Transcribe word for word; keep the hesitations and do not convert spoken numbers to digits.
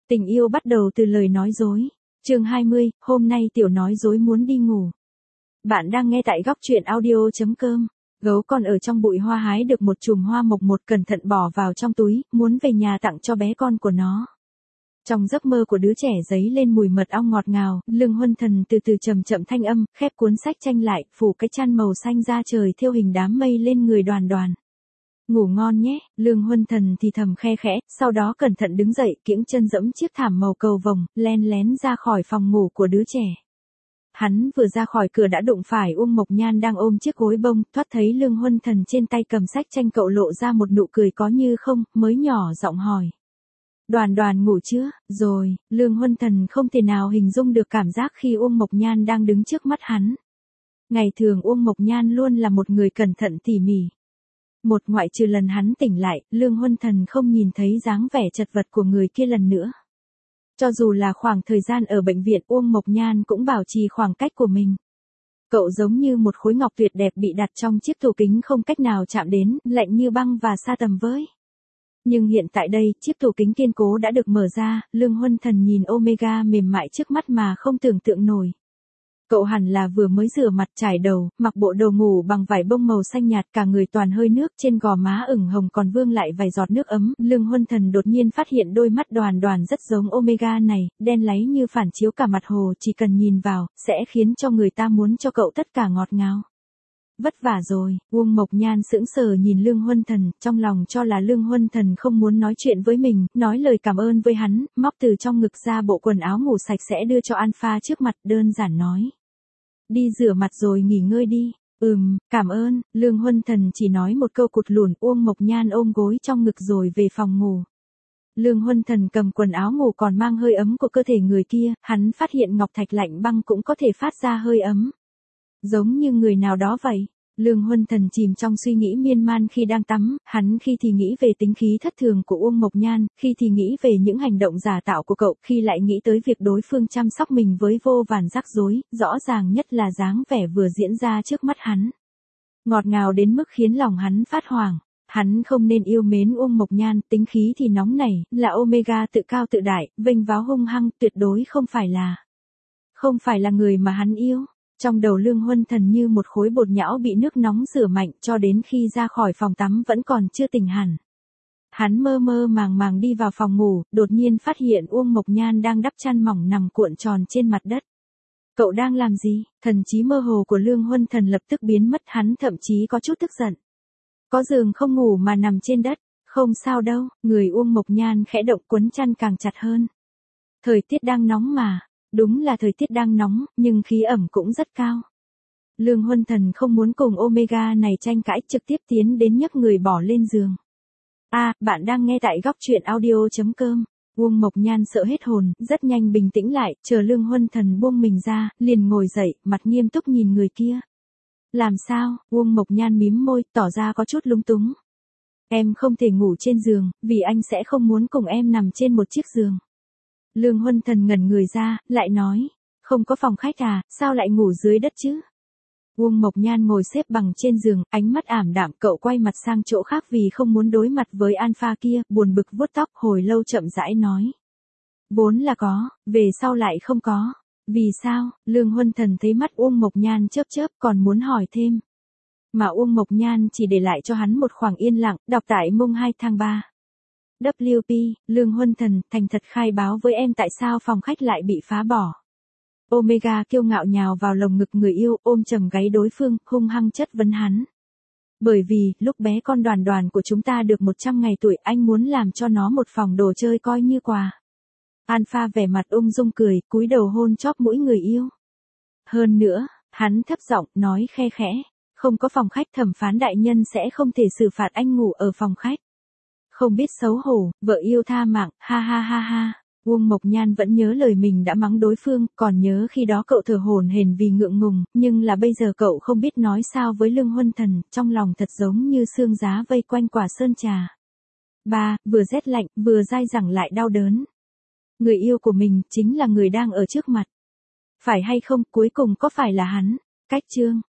Tình yêu bắt đầu từ lời nói dối. Chương hai mươi, hôm nay tiểu nói dối muốn đi ngủ. Bạn đang nghe tại góc truyện audio chấm com. Gấu con ở trong bụi hoa hái được một chùm hoa mộc một, cẩn thận bỏ vào trong túi, muốn về nhà tặng cho bé con của nó. Trong giấc mơ của đứa trẻ dấy lên mùi mật ong ngọt ngào, Lương Huân Thần từ từ chậm chậm thanh âm, khép cuốn sách tranh lại, phủ cái chăn màu xanh ra trời thêu hình đám mây lên người Đoàn Đoàn. Ngủ ngon nhé, Lương Huân Thần thì thầm khe khẽ, sau đó cẩn thận đứng dậy, kiễng chân dẫm chiếc thảm màu cầu vồng, len lén ra khỏi phòng ngủ của đứa trẻ. Hắn vừa ra khỏi cửa đã đụng phải Uông Mộc Nhan đang ôm chiếc gối bông, thoát thấy Lương Huân Thần trên tay cầm sách tranh, cậu lộ ra một nụ cười có như không, mới nhỏ giọng hỏi. Đoàn Đoàn ngủ chưa? Rồi, Lương Huân Thần không thể nào hình dung được cảm giác khi Uông Mộc Nhan đang đứng trước mắt hắn. Ngày thường Uông Mộc Nhan luôn là một người cẩn thận tỉ mỉ. Một ngoại trừ lần hắn tỉnh lại, Lương Huân Thần không nhìn thấy dáng vẻ chật vật của người kia lần nữa. Cho dù là khoảng thời gian ở bệnh viện, Uông Mộc Nhan cũng bảo trì khoảng cách của mình. Cậu giống như một khối ngọc tuyệt đẹp bị đặt trong chiếc tủ kính không cách nào chạm đến, lạnh như băng và xa tầm với. Nhưng hiện tại đây, chiếc tủ kính kiên cố đã được mở ra, Lương Huân Thần nhìn Omega mềm mại trước mắt mà không tưởng tượng nổi. Cậu hẳn là vừa mới rửa mặt trải đầu, mặc bộ đồ ngủ bằng vải bông màu xanh nhạt, cả người toàn hơi nước, trên gò má ửng hồng còn vương lại vài giọt nước ấm. Lương Huân Thần đột nhiên phát hiện đôi mắt Đoàn Đoàn rất giống Omega này, đen láy như phản chiếu cả mặt hồ, chỉ cần nhìn vào, sẽ khiến cho người ta muốn cho cậu tất cả ngọt ngào. Vất vả rồi, Uông Mộc Nhan sững sờ nhìn Lương Huân Thần, trong lòng cho là Lương Huân Thần không muốn nói chuyện với mình, nói lời cảm ơn với hắn, móc từ trong ngực ra bộ quần áo ngủ sạch sẽ đưa cho Alpha trước mặt, đơn giản nói. Đi rửa mặt rồi nghỉ ngơi đi. Ừm, cảm ơn, Lương Huân Thần chỉ nói một câu cụt lủn. Uông Mộc Nhan ôm gối trong ngực rồi về phòng ngủ. Lương Huân Thần cầm quần áo ngủ còn mang hơi ấm của cơ thể người kia, hắn phát hiện ngọc thạch lạnh băng cũng có thể phát ra hơi ấm. Giống như người nào đó vậy. Lương Huân Thần chìm trong suy nghĩ miên man khi đang tắm, hắn khi thì nghĩ về tính khí thất thường của Uông Mộc Nhan, khi thì nghĩ về những hành động giả tạo của cậu, khi lại nghĩ tới việc đối phương chăm sóc mình với vô vàn rắc rối, rõ ràng nhất là dáng vẻ vừa diễn ra trước mắt hắn. Ngọt ngào đến mức khiến lòng hắn phát hoảng. Hắn không nên yêu mến Uông Mộc Nhan, tính khí thì nóng nảy, là Omega tự cao tự đại, vênh váo hung hăng, tuyệt đối không phải là. Không phải là người mà hắn yêu. Trong đầu Lương Huân Thần như một khối bột nhão bị nước nóng rửa mạnh, cho đến khi ra khỏi phòng tắm vẫn còn chưa tỉnh hẳn. Hắn mơ mơ màng màng đi vào phòng ngủ, đột nhiên phát hiện Uông Mộc Nhan đang đắp chăn mỏng nằm cuộn tròn trên mặt đất. Cậu đang làm gì? Thần trí mơ hồ của Lương Huân Thần lập tức biến mất, hắn thậm chí có chút tức giận. Có giường không ngủ mà nằm trên đất, không sao đâu, người Uông Mộc Nhan khẽ động quấn chăn càng chặt hơn. Thời tiết đang nóng mà. Đúng là thời tiết đang nóng, nhưng khí ẩm cũng rất cao. Lương Huân Thần không muốn cùng Omega này tranh cãi, trực tiếp tiến đến nhấc người bỏ lên giường. A, à, bạn đang nghe tại góc truyện audio chấm com. Uông Mộc Nhan sợ hết hồn, rất nhanh bình tĩnh lại, chờ Lương Huân Thần buông mình ra, liền ngồi dậy, mặt nghiêm túc nhìn người kia. Làm sao? Uông Mộc Nhan mím môi, tỏ ra có chút lúng túng. Em không thể ngủ trên giường, vì anh sẽ không muốn cùng em nằm trên một chiếc giường. Lương Huân Thần ngẩn người ra, lại nói, không có phòng khách à, sao lại ngủ dưới đất chứ? Uông Mộc Nhan ngồi xếp bằng trên giường, ánh mắt ảm đạm, cậu quay mặt sang chỗ khác vì không muốn đối mặt với Alpha kia, buồn bực vuốt tóc, hồi lâu chậm rãi nói. Vốn là có, về sau lại không có. Vì sao? Lương Huân Thần thấy mắt Uông Mộc Nhan chớp chớp, còn muốn hỏi thêm. Mà Uông Mộc Nhan chỉ để lại cho hắn một khoảng yên lặng, đọc tại mùng hai tháng ba. vê kép, Lương Huân Thần, thành thật khai báo với em tại sao phòng khách lại bị phá bỏ. Omega kiêu ngạo nhào vào lồng ngực người yêu, ôm chầm gáy đối phương, hung hăng chất vấn hắn. Bởi vì, lúc bé con Đoàn Đoàn của chúng ta được một trăm ngày tuổi, anh muốn làm cho nó một phòng đồ chơi coi như quà. Alpha vẻ mặt ung dung cười, cúi đầu hôn chóp mũi người yêu. Hơn nữa, hắn thấp giọng, nói khe khẽ, không có phòng khách, thẩm phán đại nhân sẽ không thể xử phạt anh ngủ ở phòng khách. Không biết xấu hổ, vợ yêu tha mạng, ha ha ha ha. Uông Mộc Nhan vẫn nhớ lời mình đã mắng đối phương, còn nhớ khi đó cậu thở hổn hển vì ngượng ngùng, nhưng là bây giờ cậu không biết nói sao với Lương Huân Thần, trong lòng thật giống như sương giá vây quanh quả sơn trà. Ba, vừa rét lạnh, vừa dai dẳng lại đau đớn. Người yêu của mình chính là người đang ở trước mặt. Phải hay không, cuối cùng có phải là hắn? Cách chương.